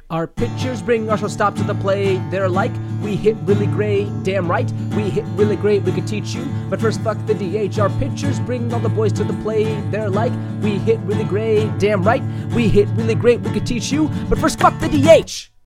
Our pitchers bring our stop to the plate. They're like, we hit really great. Damn right, we hit really great. We could teach you, but first fuck the DH. Our pitchers bring all the boys to the plate. They're like, we hit really great. Damn right, we hit really great. We could teach you, but first fuck the DH.